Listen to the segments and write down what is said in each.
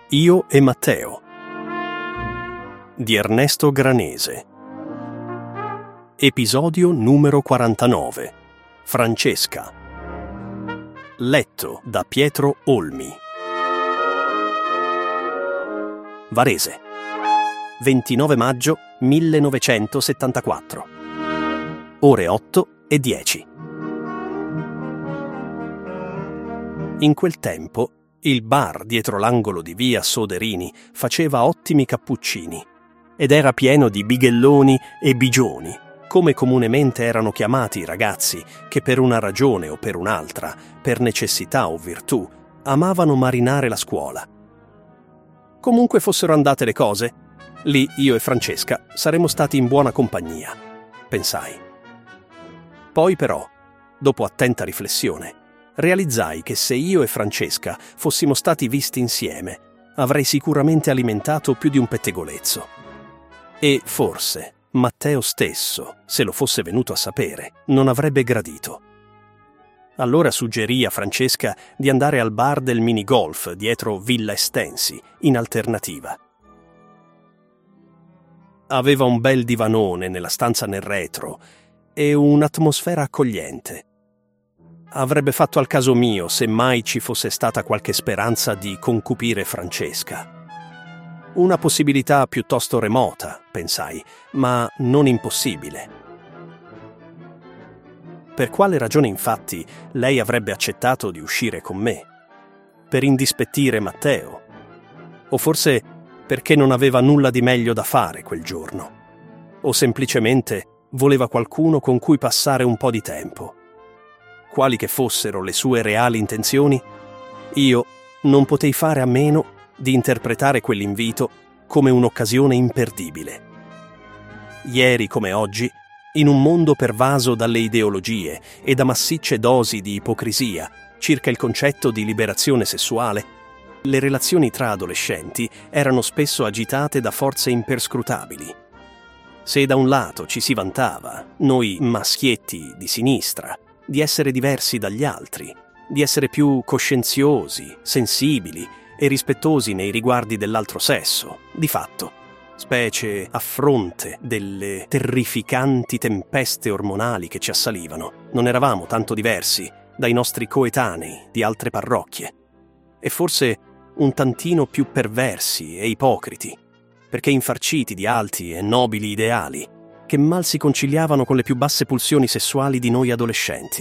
Io e Matteo di Ernesto Granese. Episodio numero 49. Francesca. Letto da Pietro Olmi. Varese, 29 maggio 1974. Ore 8:10. In quel tempo il bar dietro l'angolo di via Soderini faceva ottimi cappuccini ed era pieno di bighelloni e bigioni, come comunemente erano chiamati i ragazzi che per una ragione o per un'altra, per necessità o virtù, amavano marinare la scuola. Comunque fossero andate le cose, lì io e Francesca saremmo stati in buona compagnia, pensai. Poi però, dopo attenta riflessione, realizzai che se io e Francesca fossimo stati visti insieme, avrei sicuramente alimentato più di un pettegolezzo. E forse Matteo stesso, se lo fosse venuto a sapere, non avrebbe gradito. Allora suggerì a Francesca di andare al bar del minigolf dietro Villa Estensi, in alternativa. Aveva un bel divanone nella stanza nel retro e un'atmosfera accogliente. Avrebbe fatto al caso mio se mai ci fosse stata qualche speranza di concupire Francesca. Una possibilità piuttosto remota, pensai, ma non impossibile. Per quale ragione, infatti, lei avrebbe accettato di uscire con me? Per indispettire Matteo? O forse perché non aveva nulla di meglio da fare quel giorno? O semplicemente voleva qualcuno con cui passare un po' di tempo? Quali che fossero le sue reali intenzioni, io non potei fare a meno di interpretare quell'invito come un'occasione imperdibile. Ieri come oggi, in un mondo pervaso dalle ideologie e da massicce dosi di ipocrisia circa il concetto di liberazione sessuale, le relazioni tra adolescenti erano spesso agitate da forze imperscrutabili. Se da un lato ci si vantava, noi maschietti di sinistra, di essere diversi dagli altri, di essere più coscienziosi, sensibili e rispettosi nei riguardi dell'altro sesso, di fatto, specie a fronte delle terrificanti tempeste ormonali che ci assalivano, non eravamo tanto diversi dai nostri coetanei di altre parrocchie, e forse un tantino più perversi e ipocriti, perché infarciti di alti e nobili ideali, che mal si conciliavano con le più basse pulsioni sessuali di noi adolescenti.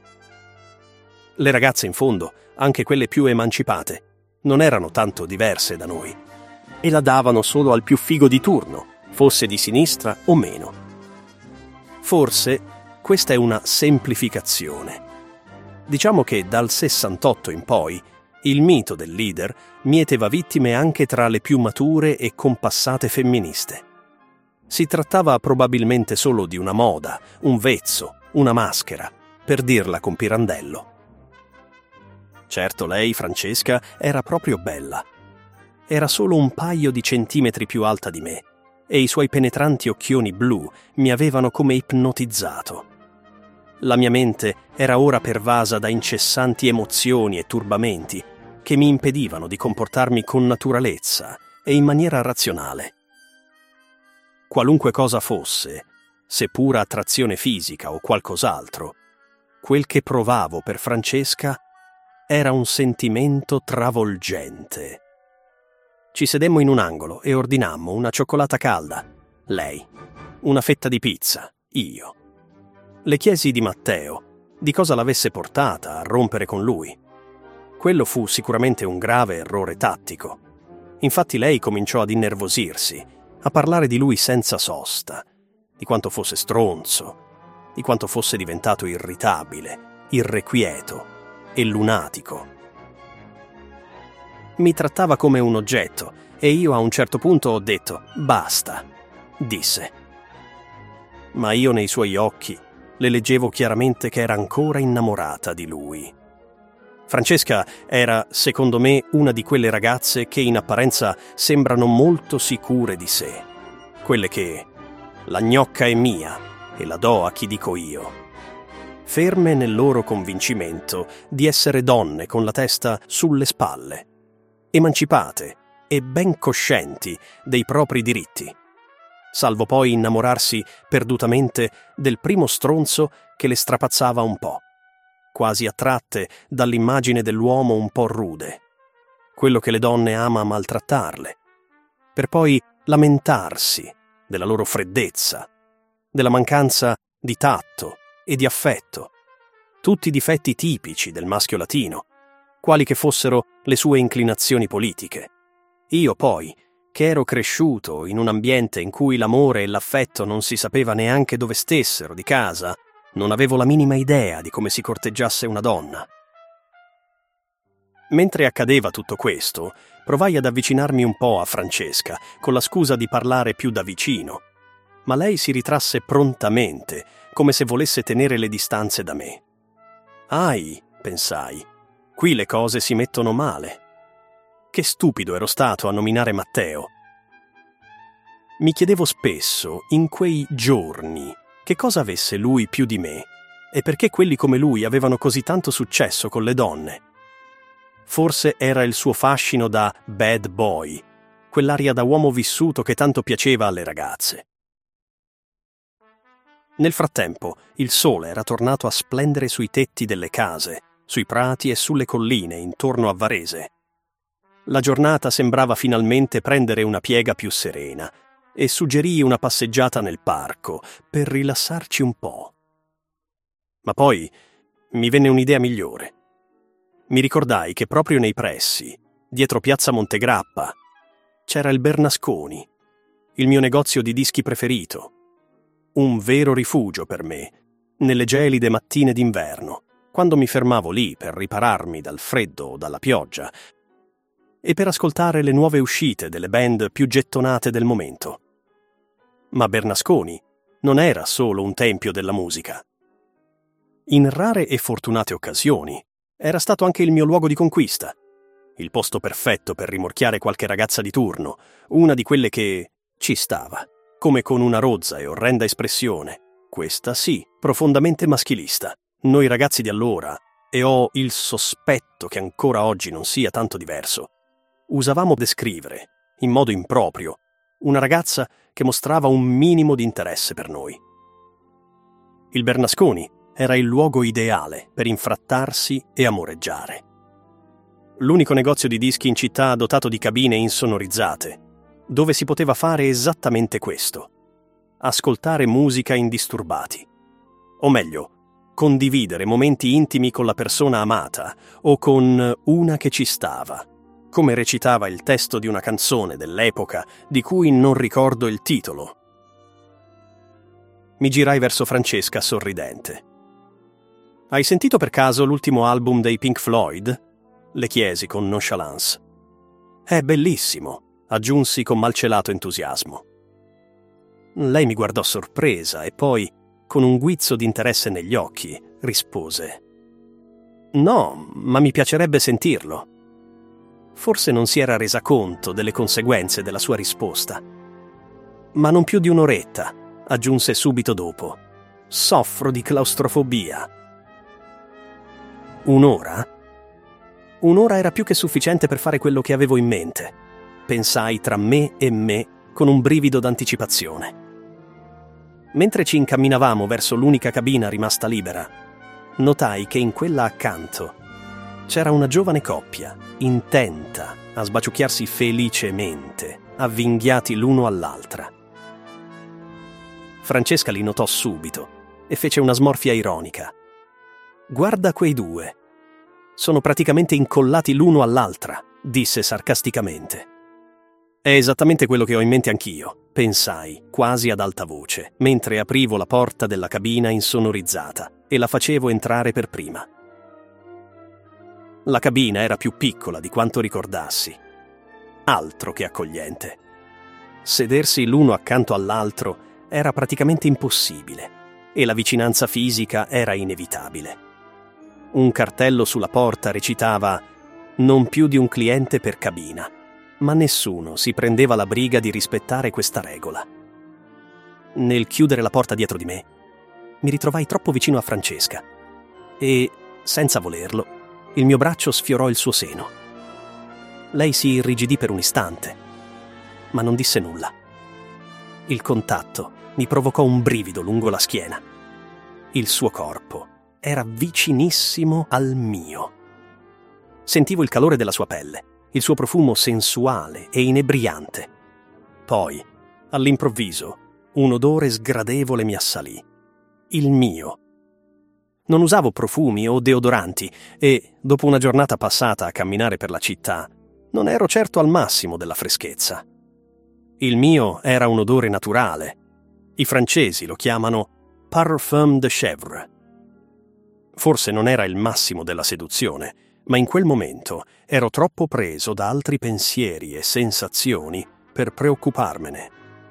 Le ragazze, in fondo, anche quelle più emancipate, non erano tanto diverse da noi e la davano solo al più figo di turno, fosse di sinistra o meno. Forse questa è una semplificazione. Diciamo che dal 68 in poi il mito del leader mieteva vittime anche tra le più mature e compassate femministe. Si trattava probabilmente solo di una moda, un vezzo, una maschera, per dirla con Pirandello. Certo, lei, Francesca, era proprio bella. Era solo un paio di centimetri più alta di me e i suoi penetranti occhioni blu mi avevano come ipnotizzato. La mia mente era ora pervasa da incessanti emozioni e turbamenti che mi impedivano di comportarmi con naturalezza e in maniera razionale. Qualunque cosa fosse, se pura attrazione fisica o qualcos'altro, quel che provavo per Francesca era un sentimento travolgente. Ci sedemmo in un angolo e ordinammo una cioccolata calda, lei, una fetta di pizza, io. Le chiesi di Matteo di cosa l'avesse portata a rompere con lui. Quello fu sicuramente un grave errore tattico. Infatti lei cominciò ad innervosirsi, a parlare di lui senza sosta, di quanto fosse stronzo, di quanto fosse diventato irritabile, irrequieto e lunatico. Mi trattava come un oggetto e io a un certo punto ho detto «basta», disse. Ma io nei suoi occhi le leggevo chiaramente che era ancora innamorata di lui. Francesca era, secondo me, una di quelle ragazze che in apparenza sembrano molto sicure di sé. Quelle che «la gnocca è mia e la do a chi dico io». Ferme nel loro convincimento di essere donne con la testa sulle spalle. Emancipate e ben coscienti dei propri diritti, salvo poi innamorarsi perdutamente del primo stronzo che le strapazzava un po', quasi attratte dall'immagine dell'uomo un po' rude, quello che le donne ama maltrattarle, per poi lamentarsi della loro freddezza, della mancanza di tatto e di affetto, tutti difetti tipici del maschio latino, quali che fossero le sue inclinazioni politiche. Io poi, che ero cresciuto in un ambiente in cui l'amore e l'affetto non si sapeva neanche dove stessero di casa, non avevo la minima idea di come si corteggiasse una donna. Mentre accadeva tutto questo, provai ad avvicinarmi un po' a Francesca, con la scusa di parlare più da vicino, ma lei si ritrasse prontamente, come se volesse tenere le distanze da me. «Ahi», pensai, «qui le cose si mettono male. Che stupido ero stato a nominare Matteo». Mi chiedevo spesso, in quei giorni, che cosa avesse lui più di me e perché quelli come lui avevano così tanto successo con le donne. Forse era il suo fascino da bad boy, quell'aria da uomo vissuto che tanto piaceva alle ragazze. Nel frattempo, il sole era tornato a splendere sui tetti delle case, sui prati e sulle colline intorno a Varese. La giornata sembrava finalmente prendere una piega più serena e suggerii una passeggiata nel parco per rilassarci un po'. Ma poi mi venne un'idea migliore. Mi ricordai che proprio nei pressi, dietro piazza Montegrappa, c'era il Bernasconi, il mio negozio di dischi preferito, un vero rifugio per me, nelle gelide mattine d'inverno, quando mi fermavo lì per ripararmi dal freddo o dalla pioggia e per ascoltare le nuove uscite delle band più gettonate del momento. Ma Bernasconi non era solo un tempio della musica. In rare e fortunate occasioni era stato anche il mio luogo di conquista, il posto perfetto per rimorchiare qualche ragazza di turno, una di quelle che ci stava, come con una rozza e orrenda espressione, questa sì, profondamente maschilista. Noi ragazzi di allora, e ho il sospetto che ancora oggi non sia tanto diverso, usavamo descrivere, in modo improprio, una ragazza che mostrava un minimo di interesse per noi. Il Bernasconi era il luogo ideale per infrattarsi e amoreggiare. L'unico negozio di dischi in città dotato di cabine insonorizzate, dove si poteva fare esattamente questo: ascoltare musica indisturbati. O meglio, condividere momenti intimi con la persona amata o con una che ci stava, come recitava il testo di una canzone dell'epoca di cui non ricordo il titolo. Mi girai verso Francesca sorridente. «Hai sentito per caso l'ultimo album dei Pink Floyd?» le chiesi con nonchalance. «È bellissimo», aggiunsi con malcelato entusiasmo. Lei mi guardò sorpresa e poi, con un guizzo di interesse negli occhi, rispose: «No, ma mi piacerebbe sentirlo». Forse non si era resa conto delle conseguenze della sua risposta. «Ma non più di un'oretta», aggiunse subito dopo. «Soffro di claustrofobia». «Un'ora?» Un'ora era più che sufficiente per fare quello che avevo in mente. Pensai tra me e me con un brivido d'anticipazione. Mentre ci incamminavamo verso l'unica cabina rimasta libera, notai che in quella accanto c'era una giovane coppia, intenta a sbaciucchiarsi felicemente, avvinghiati l'uno all'altra. Francesca li notò subito e fece una smorfia ironica. «Guarda quei due. Sono praticamente incollati l'uno all'altra», disse sarcasticamente. «È esattamente quello che ho in mente anch'io», pensai, quasi ad alta voce, mentre aprivo la porta della cabina insonorizzata e la facevo entrare per prima. La cabina era più piccola di quanto ricordassi. Altro che accogliente. Sedersi l'uno accanto all'altro era praticamente impossibile e la vicinanza fisica era inevitabile. Un cartello sulla porta recitava «Non più di un cliente per cabina», ma nessuno si prendeva la briga di rispettare questa regola. Nel chiudere la porta dietro di me, mi ritrovai troppo vicino a Francesca e, senza volerlo, il mio braccio sfiorò il suo seno. Lei si irrigidì per un istante, ma non disse nulla. Il contatto mi provocò un brivido lungo la schiena. Il suo corpo era vicinissimo al mio. Sentivo il calore della sua pelle, il suo profumo sensuale e inebriante. Poi, all'improvviso, un odore sgradevole mi assalì. Il mio. Non usavo profumi o deodoranti e, dopo una giornata passata a camminare per la città, non ero certo al massimo della freschezza. Il mio era un odore naturale. I francesi lo chiamano parfum de chèvre. Forse non era il massimo della seduzione, ma in quel momento ero troppo preso da altri pensieri e sensazioni per preoccuparmene.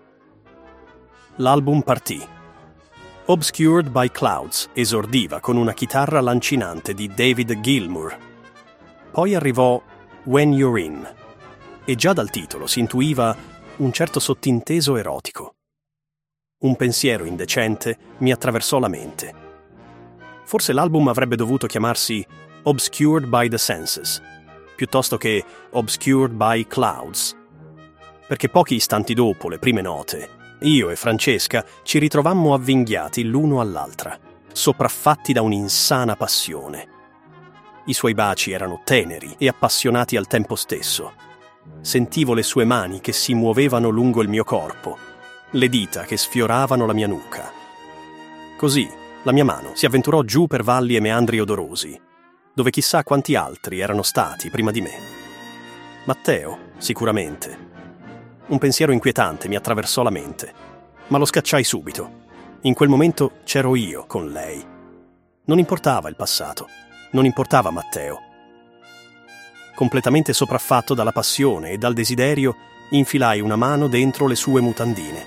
L'album partì. Obscured by Clouds esordiva con una chitarra lancinante di David Gilmour. Poi arrivò When You're In, e già dal titolo si intuiva un certo sottinteso erotico. Un pensiero indecente mi attraversò la mente. Forse l'album avrebbe dovuto chiamarsi Obscured by the Senses, piuttosto che Obscured by Clouds, perché pochi istanti dopo le prime note, io e Francesca ci ritrovammo avvinghiati l'uno all'altra, sopraffatti da un'insana passione. I suoi baci erano teneri e appassionati al tempo stesso. Sentivo le sue mani che si muovevano lungo il mio corpo, le dita che sfioravano la mia nuca. Così la mia mano si avventurò giù per valli e meandri odorosi, dove chissà quanti altri erano stati prima di me. Matteo, sicuramente. Un pensiero inquietante mi attraversò la mente, ma lo scacciai subito. In quel momento c'ero io con lei. Non importava il passato, non importava Matteo. Completamente sopraffatto dalla passione e dal desiderio, infilai una mano dentro le sue mutandine.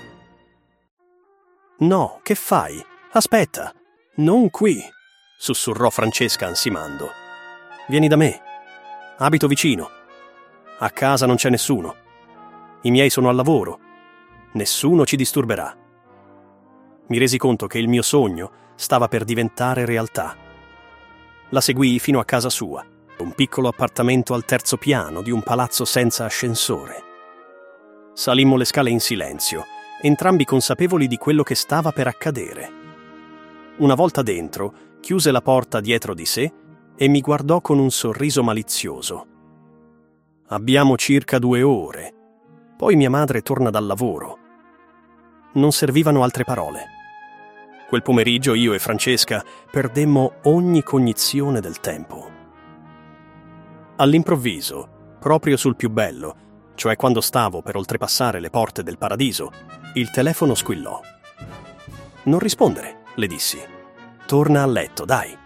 «No, che fai? Aspetta! Non qui!» sussurrò Francesca ansimando. «Vieni da me. Abito vicino. A casa non c'è nessuno. I miei sono al lavoro. Nessuno ci disturberà». Mi resi conto che il mio sogno stava per diventare realtà. La seguii fino a casa sua, un piccolo appartamento al terzo piano di un palazzo senza ascensore. Salimmo le scale in silenzio, entrambi consapevoli di quello che stava per accadere. Una volta dentro, chiuse la porta dietro di sé e mi guardò con un sorriso malizioso. «Abbiamo circa 2 ore. Poi mia madre torna dal lavoro». Non servivano altre parole. Quel pomeriggio io e Francesca perdemmo ogni cognizione del tempo. All'improvviso, proprio sul più bello, cioè quando stavo per oltrepassare le porte del paradiso, il telefono squillò. «Non rispondere», le dissi. «Torna a letto, dai».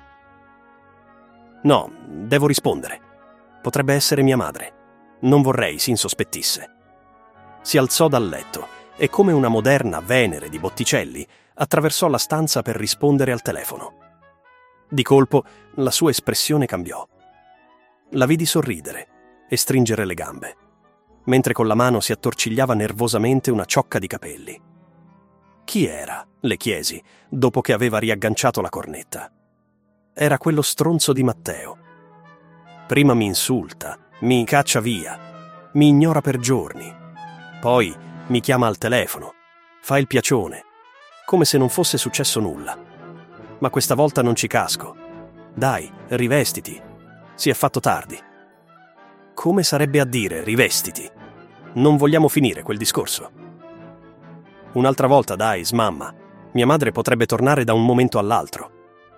«No, devo rispondere. Potrebbe essere mia madre. Non vorrei si insospettisse». Si alzò dal letto e, come una moderna Venere di Botticelli, attraversò la stanza per rispondere al telefono. Di colpo la sua espressione cambiò. La vidi sorridere e stringere le gambe, mentre con la mano si attorcigliava nervosamente una ciocca di capelli. «Chi era?» le chiesi, dopo che aveva riagganciato la cornetta. Era quello stronzo di Matteo. Prima mi insulta, mi caccia via, mi ignora per giorni. Poi mi chiama al telefono, fa il piacione, come se non fosse successo nulla. Ma questa volta non ci casco. «Dai, rivestiti. Si è fatto tardi». Come sarebbe a dire rivestiti? Non vogliamo finire quel discorso. «Un'altra volta, dai, smamma. Mia madre potrebbe tornare da un momento all'altro».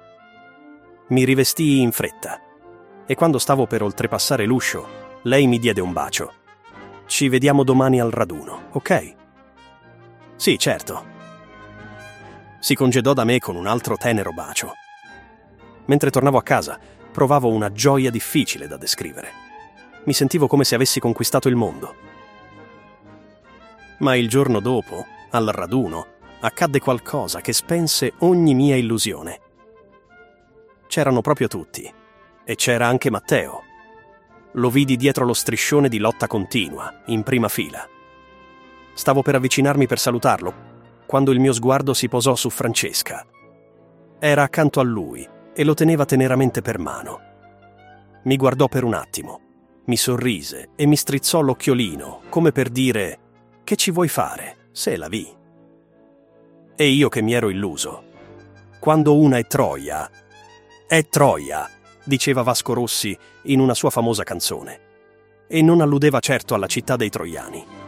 Mi rivestii in fretta e quando stavo per oltrepassare l'uscio, lei mi diede un bacio. «Ci vediamo domani al raduno, ok?» «Sì, certo». Si congedò da me con un altro tenero bacio. Mentre tornavo a casa, provavo una gioia difficile da descrivere. Mi sentivo come se avessi conquistato il mondo. Ma il giorno dopo, al raduno, accadde qualcosa che spense ogni mia illusione. C'erano proprio tutti, e c'era anche Matteo. Lo vidi dietro lo striscione di lotta continua, in prima fila. Stavo per avvicinarmi per salutarlo, quando il mio sguardo si posò su Francesca. Era accanto a lui e lo teneva teneramente per mano. Mi guardò per un attimo, Mi sorrise e mi strizzò l'occhiolino, come per dire: «Che ci vuoi fare? C'est la vie». E io che mi ero illuso. Quando una è Troia, diceva Vasco Rossi in una sua famosa canzone. E non alludeva certo alla città dei troiani.